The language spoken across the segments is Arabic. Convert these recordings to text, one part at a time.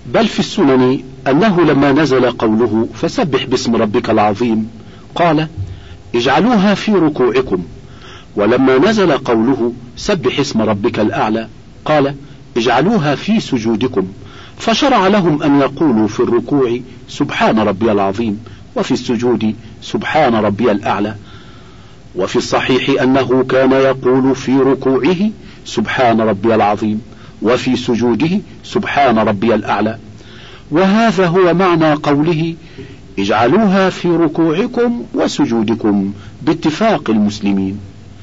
بل في السنن أنه لما نزل قوله فسبح باسم ربك العظيم قال اجعلوها في ركوعكم، ولما نزل قوله سبح اسم ربك الأعلى قال اجعلوها في سجودكم، فشرع لهم أن يقولوا في الركوع سبحان ربي العظيم، وفي السجود سبحان ربي الأعلى. وفي الصحيح أنه كان يقول في ركوعه سبحان ربي العظيم، وفي سجوده سبحان ربي الأعلى. وهذا هو معنى قوله اجعلوها في ركوعكم وسجودكم باتفاق المسلمين.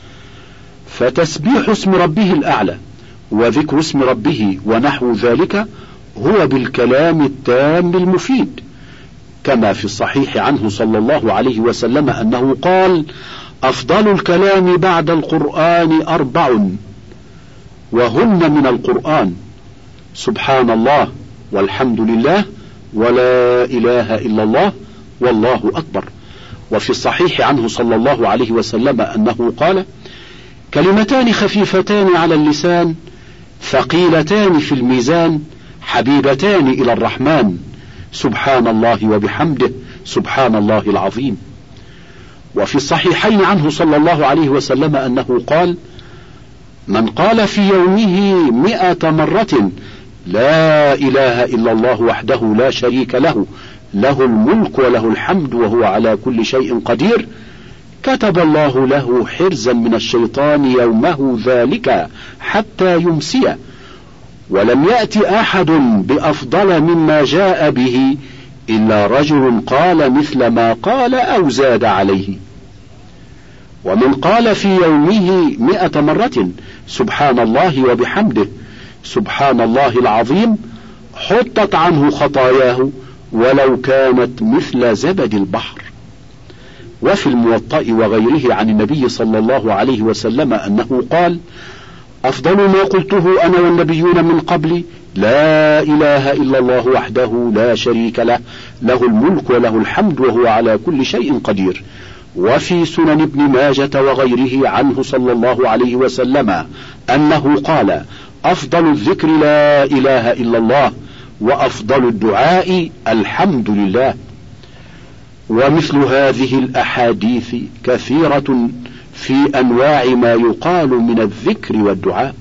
فتسبيح اسم ربه الأعلى وذكر اسم ربه ونحو ذلك هو بالكلام التام المفيد، كما في الصحيح عنه صلى الله عليه وسلم أنه قال أفضل الكلام بعد القرآن 4 وهن من القرآن سبحان الله والحمد لله ولا إله إلا الله والله أكبر. وفي الصحيح عنه صلى الله عليه وسلم أنه قال كلمتان خفيفتان على اللسان ثقيلتان في الميزان حبيبتان إلى الرحمن سبحان الله وبحمده سبحان الله العظيم. وفي الصحيحين عنه صلى الله عليه وسلم أنه قال من قال في يومه 100 مرة لا إله إلا الله وحده لا شريك له له الملك وله الحمد وهو على كل شيء قدير كتب الله له حرزا من الشيطان يومه ذلك حتى يمسي، ولم يأت أحد بأفضل مما جاء به إلا رجل قال مثل ما قال أو زاد عليه. ومن قال في يومه 100 مرة سبحان الله وبحمده سبحان الله العظيم حطت عنه خطاياه ولو كانت مثل زبد البحر. وفي الموطأ وغيره عن النبي صلى الله عليه وسلم أنه قال أفضل ما قلته أنا والنبيون من قبلي لا إله إلا الله وحده لا شريك له له الملك وله الحمد وهو على كل شيء قدير. وفي سنن ابن ماجة وغيره عنه صلى الله عليه وسلم أنه قال أفضل الذكر لا إله إلا الله وأفضل الدعاء الحمد لله. ومثل هذه الأحاديث كثيرة في أنواع ما يقال من الذكر والدعاء.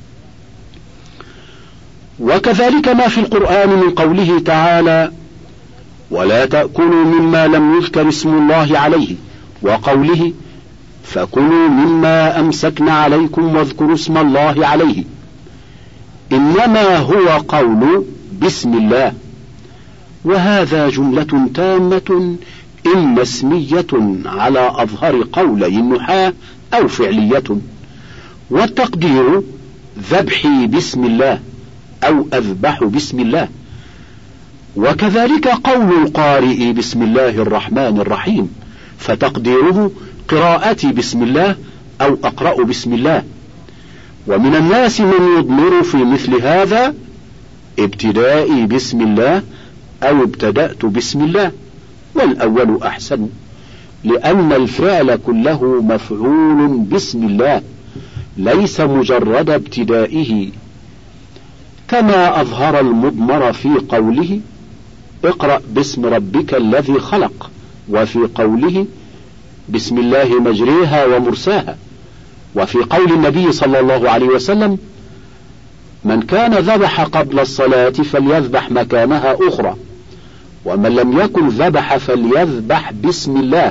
وكذلك ما في القرآن من قوله تعالى ولا تأكلوا مما لم يذكر اسم الله عليه، وقوله فكلوا مما أمسكن عليكم واذكروا اسم الله عليه، إنما هو قول بسم الله. وهذا جملة تامة إما اسمية على أظهر قولي النحاة أو فعلية، والتقدير ذبحي بسم الله أو أذبح بسم الله. وكذلك قول القارئ بسم الله الرحمن الرحيم فتقديره قراءتي بسم الله أو أقرأ بسم الله. ومن الناس من يضمر في مثل هذا ابتدائي بسم الله أو ابتدأت بسم الله، والأول أحسن لأن الفعل كله مفعول بسم الله ليس مجرد ابتدائه، كما أظهر المضمر في قوله اقرأ باسم ربك الذي خلق، وفي قوله بسم الله مجريها ومرساها. وفي قول النبي صلى الله عليه وسلم من كان ذبح قبل الصلاة فليذبح مكانها أخرى، ومن لم يكن ذبح فليذبح بسم الله.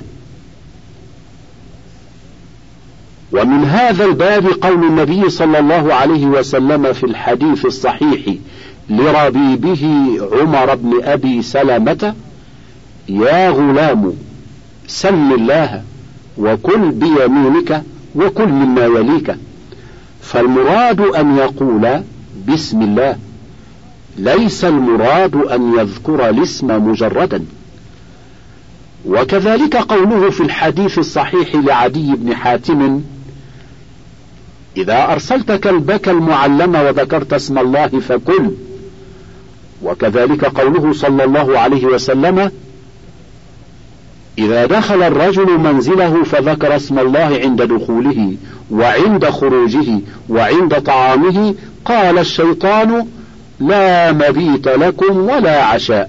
ومن هذا الباب قول النبي صلى الله عليه وسلم في الحديث الصحيح لربيبه عمر بن أبي سلمة يا غلام سم الله وكل بيمينك وكل مما يليك. فالمراد أن يقول بسم الله، ليس المراد أن يذكر الاسم مجردا. وكذلك قوله في الحديث الصحيح لعدي بن حاتم إذا أرسلت كلبك المعلم وذكرت اسم الله فكل. وكذلك قوله صلى الله عليه وسلم إذا دخل الرجل منزله فذكر اسم الله عند دخوله وعند خروجه وعند طعامه قال الشيطان لا مبيت لكم ولا عشاء،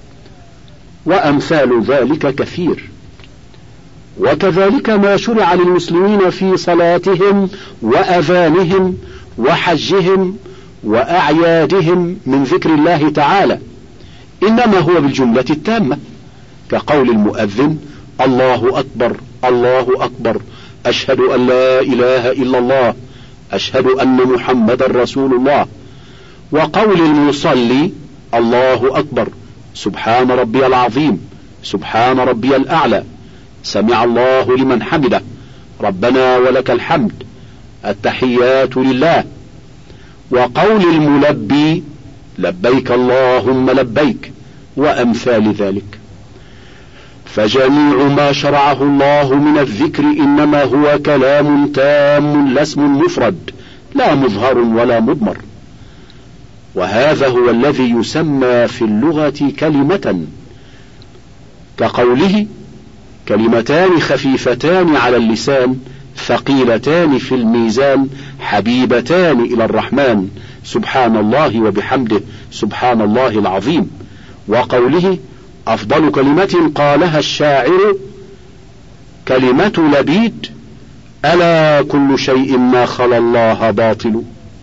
وأمثال ذلك كثير. وكذلك ما شرع للمسلمين في صلاتهم وأذانهم وحجهم وأعيادهم من ذكر الله تعالى، إنما هو بالجملة التامة، كقول المؤذن: الله أكبر الله أكبر، أشهد أن لا إله إلا الله، أشهد أن محمد رسول الله. وقول المصلي: الله أكبر، سبحان ربي العظيم، سبحان ربي الأعلى، سمع الله لمن حمده، ربنا ولك الحمد، التحيات لله. وقول الملبي: لبيك اللهم لبيك، وأمثال ذلك. فجميع ما شرعه الله من الذكر إنما هو كلام تام لا اسم مفرد، لا مظهر ولا مضمر. وهذا هو الذي يسمى في اللغة كلمة، كقوله: كلمتان خفيفتان على اللسان ثقيلتان في الميزان حبيبتان إلى الرحمن، سبحان الله وبحمده، سبحان الله العظيم. وقوله: أفضل كلمة قالها الشاعر كلمة لبيد: ألا كل شيء ما خلا الله باطل.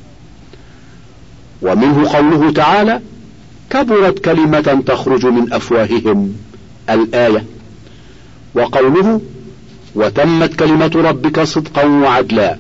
ومنه قوله تعالى: كبرت كلمة تخرج من أفواههم، الآية. وقوله: وتمت كلمة ربك صدقا وعدلا.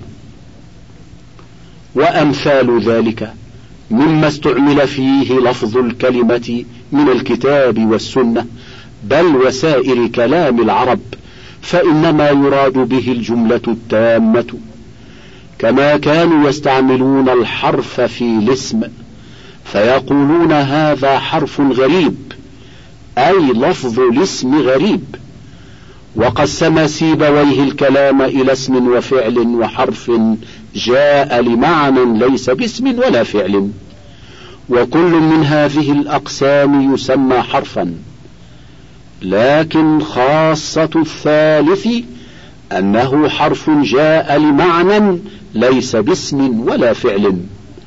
وأمثال ذلك مما استعمل فيه لفظ الكلمة من الكتاب والسنة، بل وسائر كلام العرب، فإنما يراد به الجملة التامة، كما كانوا يستعملون الحرف في الاسم فيقولون هذا حرف غريب، أي لفظ الاسم غريب. وقسم سيبويه الكلام إلى اسم وفعل وحرف جاء لمعنى ليس باسم ولا فعل، وكل من هذه الأقسام يسمى حرفا، لكن خاصة الثالث أنه حرف جاء لمعنى ليس باسم ولا فعل.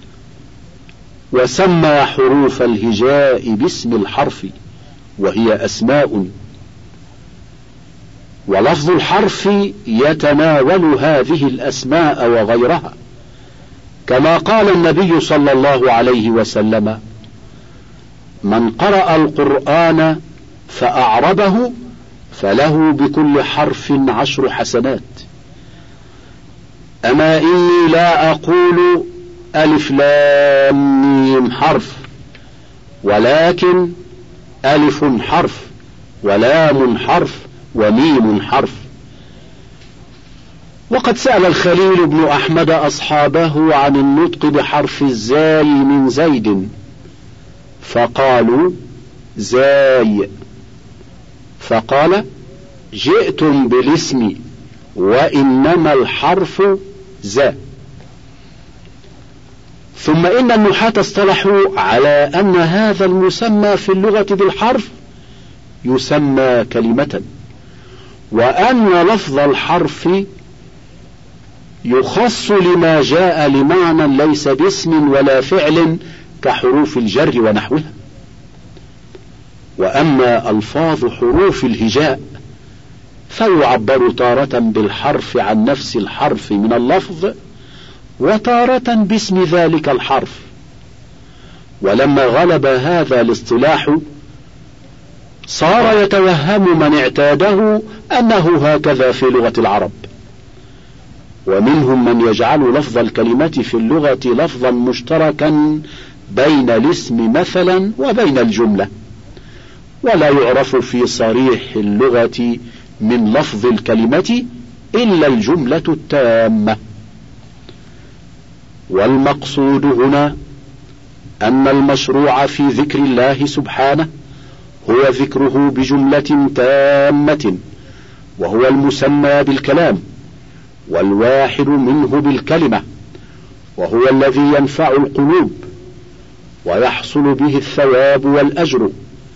وسمى حروف الهجاء باسم الحرف، وهي أسماء. ولفظ الحرف يتناول هذه الأسماء وغيرها، كما قال النبي صلى الله عليه وسلم: من قرأ القرآن فأعربه فله بكل حرف 10 حسنات. أما إني لا أقول ألف لام ميم حرف، ولكن ألف حرف ولام حرف وميم حرف. وقد سأل الخليل بن أحمد أصحابه عن النطق بحرف الزاي من زيد، فقالوا: زاي. فقال: جئتم بالاسم وإنما الحرف زا. ثم إن النحاة اصطلحوا على أن هذا المسمى في اللغة بالحرف يسمى كلمة، وأن لفظ الحرف يخص لما جاء لمعنى ليس باسم ولا فعل كحروف الجر ونحوها. وأما ألفاظ حروف الهجاء فيعبر تارة بالحرف عن نفس الحرف من اللفظ، وتارة باسم ذلك الحرف. ولما غلب هذا الاصطلاح صار يتوهم من اعتاده أنه هكذا في لغة العرب، ومنهم من يجعل لفظ الكلمة في اللغة لفظا مشتركا بين الاسم مثلا وبين الجملة، ولا يعرف في صريح اللغة من لفظ الكلمة إلا الجملة التامة. والمقصود هنا أن المشروع في ذكر الله سبحانه هو ذكره بجملة تامة، وهو المسمى بالكلام، والواحد منه بالكلمة، وهو الذي ينفع القلوب ويحصل به الثواب والأجر،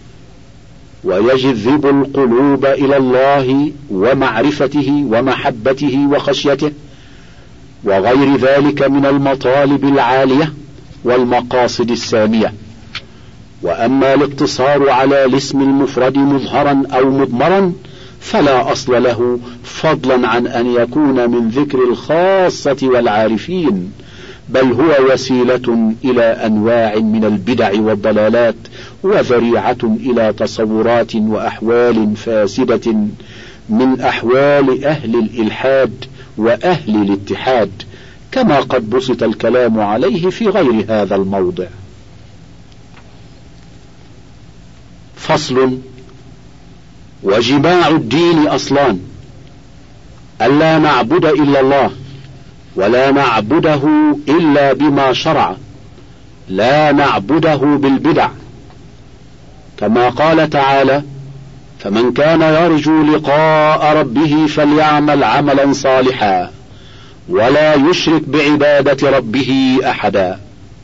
ويجذب القلوب إلى الله ومعرفته ومحبته وخشيته وغير ذلك من المطالب العالية والمقاصد السامية. وأما الاقتصار على الاسم المفرد مظهرا أو مضمرا فلا أصل له، فضلا عن أن يكون من ذكر الخاصة والعارفين، بل هو وسيلة إلى أنواع من البدع والضلالات، وذريعة إلى تصورات وأحوال فاسدة من أحوال أهل الإلحاد وأهل الاتحاد، كما قد بسط الكلام عليه في غير هذا الموضع. فصل. وجماع الدين أصلان: ألا نعبد إلا الله، ولا نعبده إلا بما شرع، لا نعبده بالبدع، كما قال تعالى: فمن كان يرجو لقاء ربه فليعمل عملا صالحا ولا يشرك بعبادة ربه أحدا.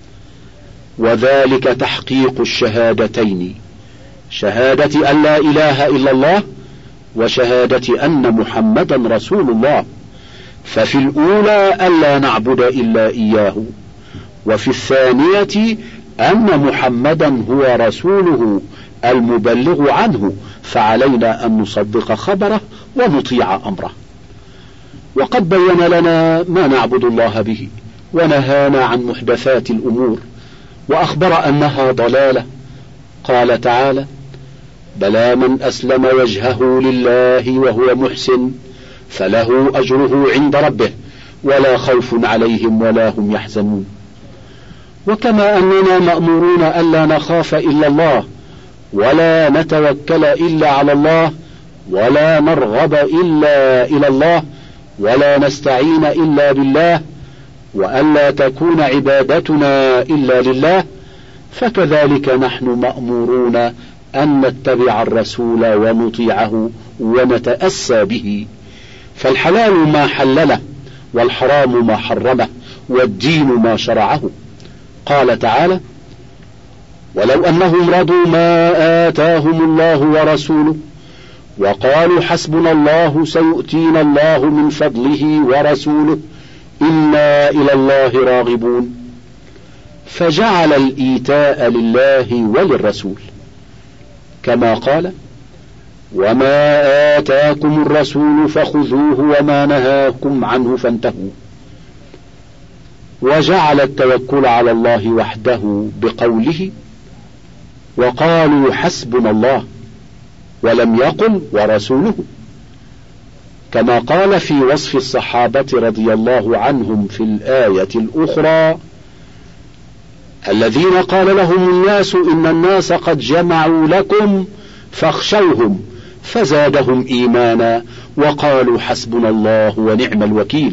وذلك تحقيق الشهادتين، شهادة أن لا إله إلا الله وشهادة أن محمدا رسول الله. ففي الأولى ألا نعبد إلا إياه، وفي الثانية أن محمدا هو رسوله المبلغ عنه، فعلينا أن نصدق خبره ونطيع أمره. وقد بين لنا ما نعبد الله به، ونهانا عن محدثات الأمور، وأخبر أنها ضلالة. قال تعالى: بلى من أسلم وجهه لله وهو محسن فله أجره عند ربه ولا خوف عليهم ولا هم يحزنون. وكما أننا مأمورون ألا نخاف إلا الله، ولا نتوكل إلا على الله، ولا نرغب إلا إلى الله، ولا نستعين إلا بالله، وألا تكون عبادتنا إلا لله، فكذلك نحن مأمورون أن نتبع الرسول ونطيعه ونتأسى به. فالحلال ما حلله، والحرام ما حرمه، والدين ما شرعه. قال تعالى: ولو أنهم رضوا ما آتاهم الله ورسوله وقالوا حسبنا الله سيؤتينا الله من فضله ورسوله إنا إلى الله راغبون، فجعل الإيتاء لله وللرسول، كما قال: وما آتاكم الرسول فخذوه وما نهاكم عنه فانتهوا. وجعل التوكل على الله وحده بقوله: وقالوا حسبنا الله، ولم يقل ورسوله، كما قال في وصف الصحابة رضي الله عنهم في الآية الأخرى: الذين قال لهم الناس إن الناس قد جمعوا لكم فاخشوهم فزادهم إيمانا وقالوا حسبنا الله ونعم الوكيل.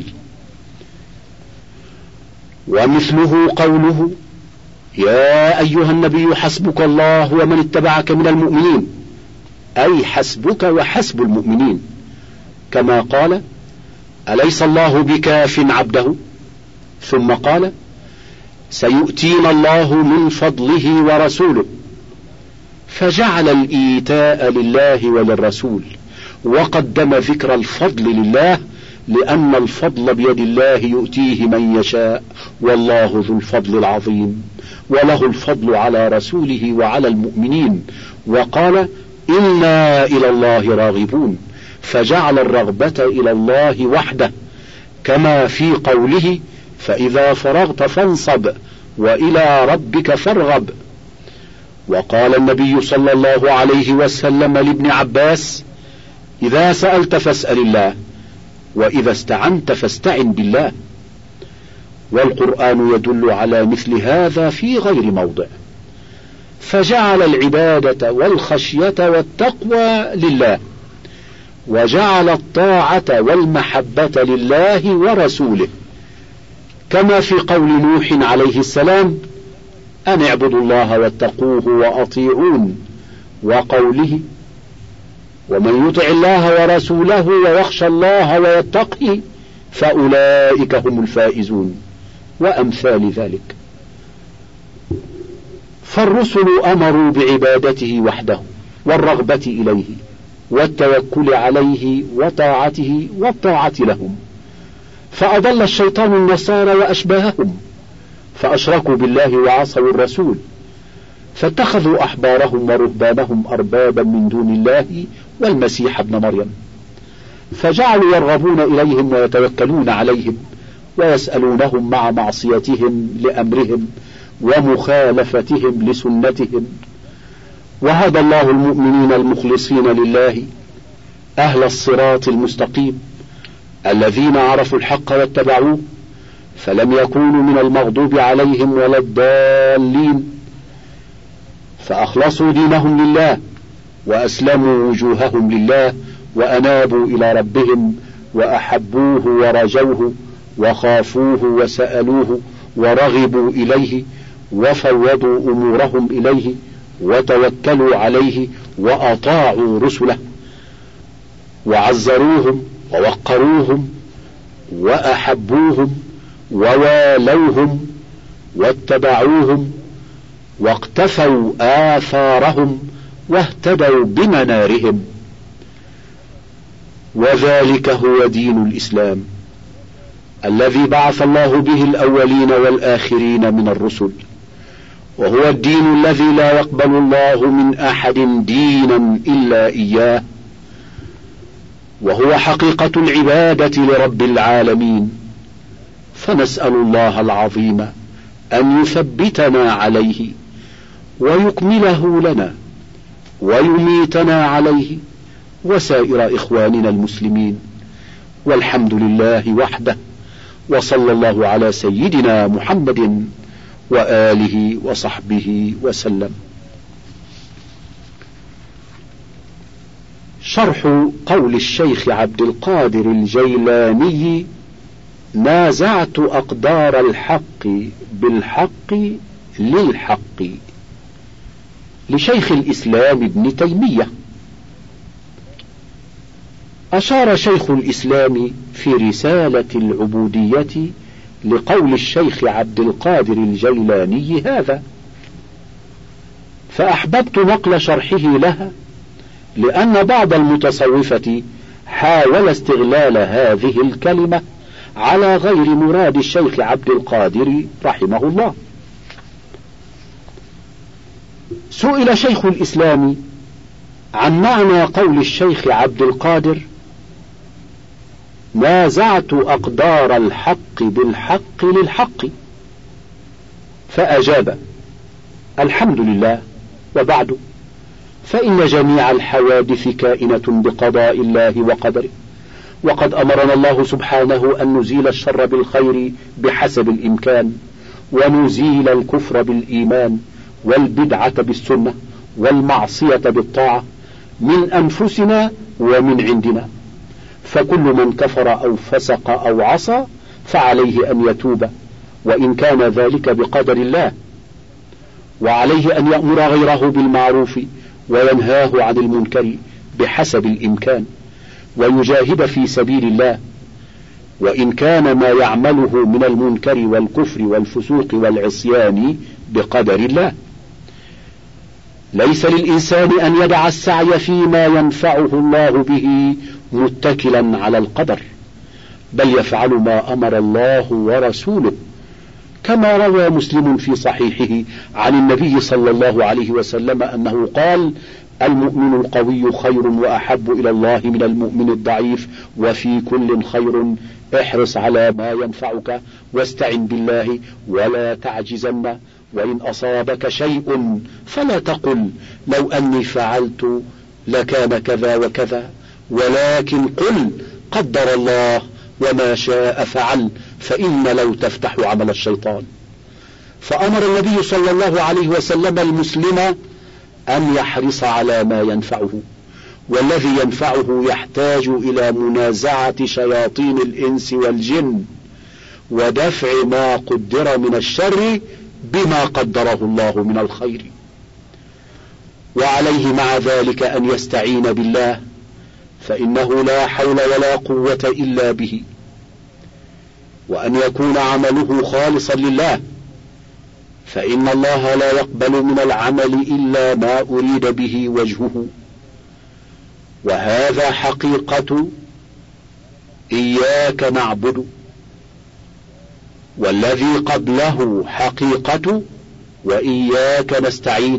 ومثله قوله: يا أيها النبي حسبك الله ومن اتبعك من المؤمنين، أي حسبك وحسب المؤمنين، كما قال: أليس الله بكاف عبده، ثم قال: سيؤتينا الله من فضله ورسوله، فجعل الإيتاء لله وللرسول، وقدم ذكر الفضل لله، لأن الفضل بيد الله يؤتيه من يشاء، والله ذو الفضل العظيم، وله الفضل على رسوله وعلى المؤمنين. وقال: إنا إلى الله راغبون، فجعل الرغبة إلى الله وحده، كما في قوله: فإذا فرغت فانصب وإلى ربك فارغب. وقال النبي صلى الله عليه وسلم لابن عباس: إذا سألت فاسأل الله، وإذا استعنت فاستعن بالله. والقرآن يدل على مثل هذا في غير موضع، فجعل العبادة والخشية والتقوى لله، وجعل الطاعة والمحبة لله ورسوله، كما في قول نوح عليه السلام: أن اعبدوا الله واتقوه وأطيعون، وقوله: ومن يطع الله ورسوله ويخشى الله ويتقه فأولئك هم الفائزون، وأمثال ذلك. فالرسل أمروا بعبادته وحده والرغبة إليه والتوكل عليه وطاعته والطاعة لهم، فأضل الشيطان النصارى وأشباههم، فأشركوا بالله وعصوا الرسول، فاتخذوا أحبارهم ورهبانهم أربابا من دون الله والمسيح ابن مريم، فجعلوا يرغبون إليهم ويتوكلون عليهم ويسألونهم مع معصيتهم لأمرهم ومخالفتهم لسنتهم. وهدى الله المؤمنين المخلصين لله أهل الصراط المستقيم الذين عرفوا الحق واتبعوه، فلم يكونوا من المغضوب عليهم ولا الضالين، فأخلصوا دينهم لله وأسلموا وجوههم لله وأنابوا إلى ربهم وأحبوه ورجوه وخافوه وسألوه ورغبوا إليه وفوضوا أمورهم إليه وتوكلوا عليه وأطاعوا رسله وعزروهم ووقروهم وأحبوهم ووالوهم واتبعوهم واقتفوا آثارهم واهتدوا بمنارهم. وذلك هو دين الإسلام الذي بعث الله به الأولين والآخرين من الرسل، وهو الدين الذي لا يقبل الله من أحد دينا إلا إياه، وهو حقيقة العبادة لرب العالمين. فنسأل الله العظيم أن يثبتنا عليه ويكمله لنا ويميتنا عليه وسائر إخواننا المسلمين، والحمد لله وحده، وصلى الله على سيدنا محمد وآله وصحبه وسلم. شرح قول الشيخ عبد القادر الجيلاني: نازعت أقدار الحق بالحق للحق، لشيخ الإسلام ابن تيمية. أشار شيخ الإسلام في رسالة العبودية لقول الشيخ عبد القادر الجيلاني هذا، فأحببت نقل شرحه لها، لأن بعض المتصوفة حاول استغلال هذه الكلمة على غير مراد الشيخ عبد القادر رحمه الله. سئل شيخ الإسلام عن معنى قول الشيخ عبد القادر: نازعت أقدار الحق بالحق للحق، فأجاب: الحمد لله، وبعد، فإن جميع الحوادث كائنة بقضاء الله وقدره، وقد أمرنا الله سبحانه أن نزيل الشر بالخير بحسب الإمكان، ونزيل الكفر بالإيمان، والبدعة بالسنة، والمعصية بالطاعة، من أنفسنا ومن عندنا. فكل من كفر أو فسق أو عصى فعليه أن يتوب، وإن كان ذلك بقدر الله، وعليه أن يأمر غيره بالمعروف وينهاه عن المنكر بحسب الإمكان، ويجاهد في سبيل الله، وإن كان ما يعمله من المنكر والكفر والفسوق والعصيان بقدر الله. ليس للإنسان أن يدع السعي فيما ينفعه الله به متكلا على القدر، بل يفعل ما أمر الله ورسوله، كما روى مسلم في صحيحه عن النبي صلى الله عليه وسلم أنه قال: المؤمن القوي خير وأحب إلى الله من المؤمن الضعيف، وفي كل خير، احرص على ما ينفعك واستعن بالله ولا تعجزن، وإن أصابك شيء فلا تقل لو أني فعلت لكان كذا وكذا، ولكن قل قدر الله وما شاء فعل، فإن لو تفتح عمل الشيطان. فأمر النبي صلى الله عليه وسلم المسلم أن يحرص على ما ينفعه، والذي ينفعه يحتاج إلى منازعة شياطين الإنس والجن، ودفع ما قدر من الشر بما قدره الله من الخير، وعليه مع ذلك أن يستعين بالله، فإنه لا حول ولا قوة إلا به، وأن يكون عمله خالصا لله، فإن الله لا يقبل من العمل إلا ما أريد به وجهه. وهذا حقيقة إياك نعبد، والذي قبله حقيقة وإياك نستعين،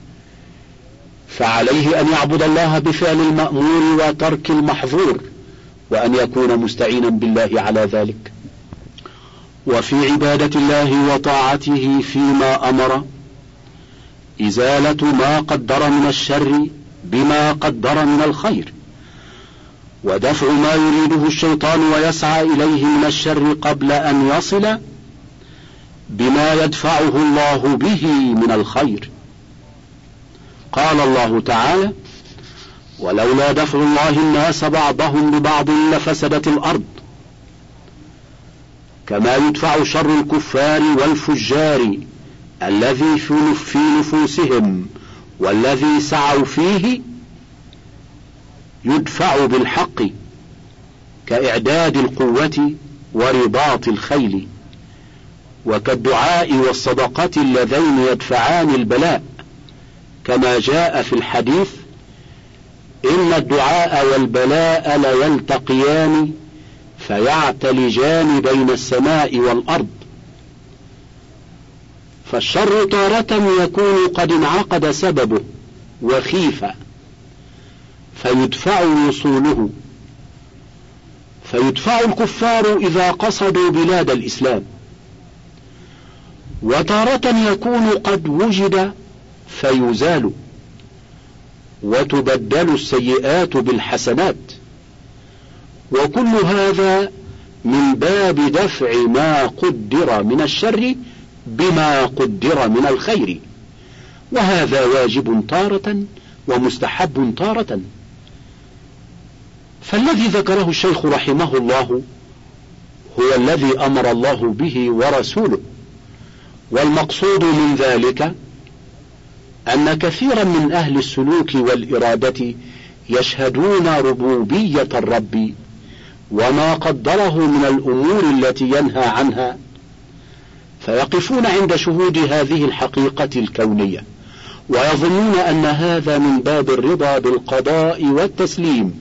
فعليه أن يعبد الله بفعل المأمور وترك المحظور، وأن يكون مستعينا بالله على ذلك. وفي عبادة الله وطاعته فيما أمر إزالة ما قدر من الشر بما قدر من الخير، ودفع ما يريده الشيطان ويسعى إليه من الشر قبل أن يصل بما يدفعه الله به من الخير. قال الله تعالى: ولولا دفع الله الناس بعضهم ببعض لفسدت الأرض، كما يدفع شر الكفار والفجار الذي في نفوسهم والذي سعوا فيه يدفع بالحق، كإعداد القوة ورباط الخيل، وكالدعاء والصدقة اللذين يدفعان البلاء، كما جاء في الحديث: إن الدعاء والبلاء ليلتقيان فيعتلجان بين السماء والأرض. فالشر تارة يكون قد انعقد سببه وخيف فيدفع وصوله، فيدفع الكفار إذا قصدوا بلاد الإسلام، وتارة يكون قد وجد فيزال، وتبدل السيئات بالحسنات، وكل هذا من باب دفع ما قدر من الشر بما قدر من الخير، وهذا واجب تارة ومستحب تارة. فالذي ذكره الشيخ رحمه الله هو الذي أمر الله به ورسوله، والمقصود من ذلك أن كثيرا من أهل السلوك والإرادة يشهدون ربوبية الرب وما قدره من الأمور التي ينهى عنها، فيقفون عند شهود هذه الحقيقة الكونية ويظنون أن هذا من باب الرضا بالقضاء والتسليم،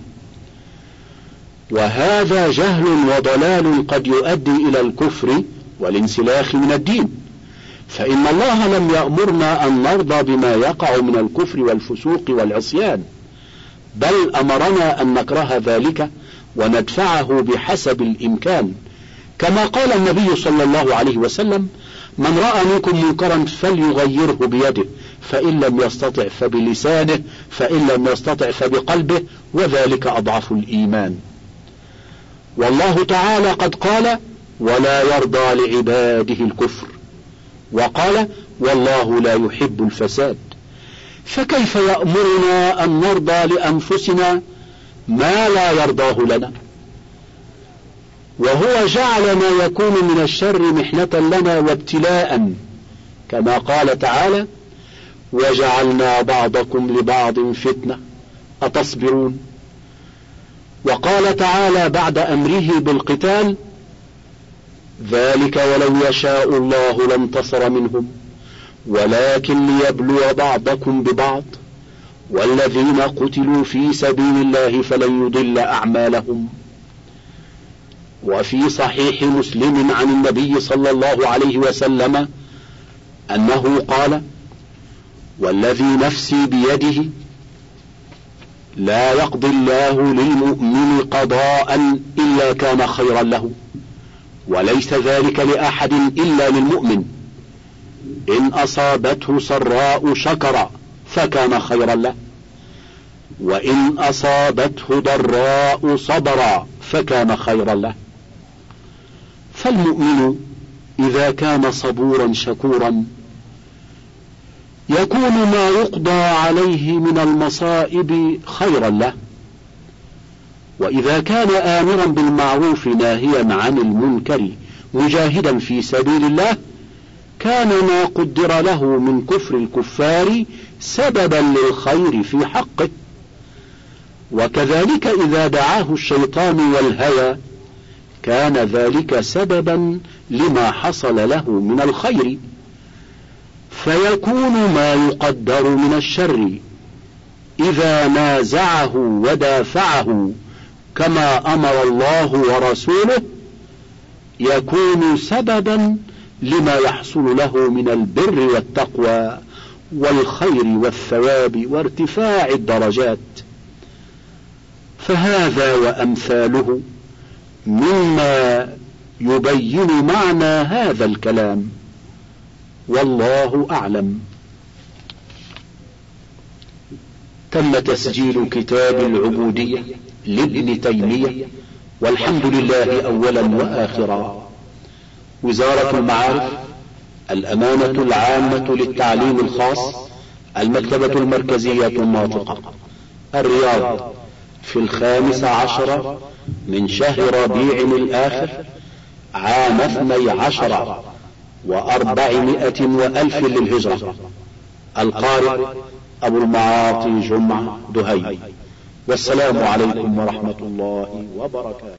وهذا جهل وضلال قد يؤدي إلى الكفر والانسلاخ من الدين، فإن الله لم يأمرنا أن نرضى بما يقع من الكفر والفسوق والعصيان، بل أمرنا أن نكره ذلك وندفعه بحسب الإمكان، كما قال النبي صلى الله عليه وسلم: من رأى منكم منكرا فليغيره بيده، فإن لم يستطع فبلسانه، فإن لم يستطع فبقلبه، وذلك أضعف الإيمان. والله تعالى قد قال: ولا يرضى لعباده الكفر، وقال: والله لا يحب الفساد. فكيف يأمرنا أن نرضى لأنفسنا ما لا يرضاه لنا؟ وهو جعل ما يكون من الشر محنة لنا وابتلاء، كما قال تعالى: وجعلنا بعضكم لبعض فتنة أتصبرون. وقال تعالى بعد أمره بالقتال: ذلك ولو يشاء الله لانتصر منهم ولكن ليبلو بعضكم ببعض والذين قتلوا في سبيل الله فلن يضل أعمالهم. وفي صحيح مسلم عن النبي صلى الله عليه وسلم أنه قال: والذي نفسي بيده لا يقضي الله للمؤمن قضاء إلا كان خيرا له، وليس ذلك لأحد إلا للمؤمن، إن أصابته سراء شكر فكان خيرا له، وإن أصابته ضراء صبر فكان خيرا له. فالمؤمن إذا كان صبورا شكورا يكون ما يقضى عليه من المصائب خيرا له، وإذا كان آمرا بالمعروف ناهيا عن المنكر مجاهدا في سبيل الله كان ما قدر له من كفر الكفار سببا للخير في حقه. وكذلك إذا دعاه الشيطان والهوى كان ذلك سببا لما حصل له من الخير، فيكون ما يقدر من الشر إذا نازعه ودافعه كما أمر الله ورسوله يكون سببا لما يحصل له من البر والتقوى والخير والثواب وارتفاع الدرجات. فهذا وأمثاله مما يبين معنى هذا الكلام، والله أعلم. تم تسجيل كتاب العبودية لابن تيمية، والحمد لله أولا وآخرا. وزارة المعارف، الأمانة العامة للتعليم الخاص، المكتبة المركزية الناطقة، الرياض، في 15 من شهر ربيع الآخر عام 12 و400 وألف للهجرة. القارئ أبو المعاطي جمعة دهي. والسلام عليكم ورحمة الله وبركاته.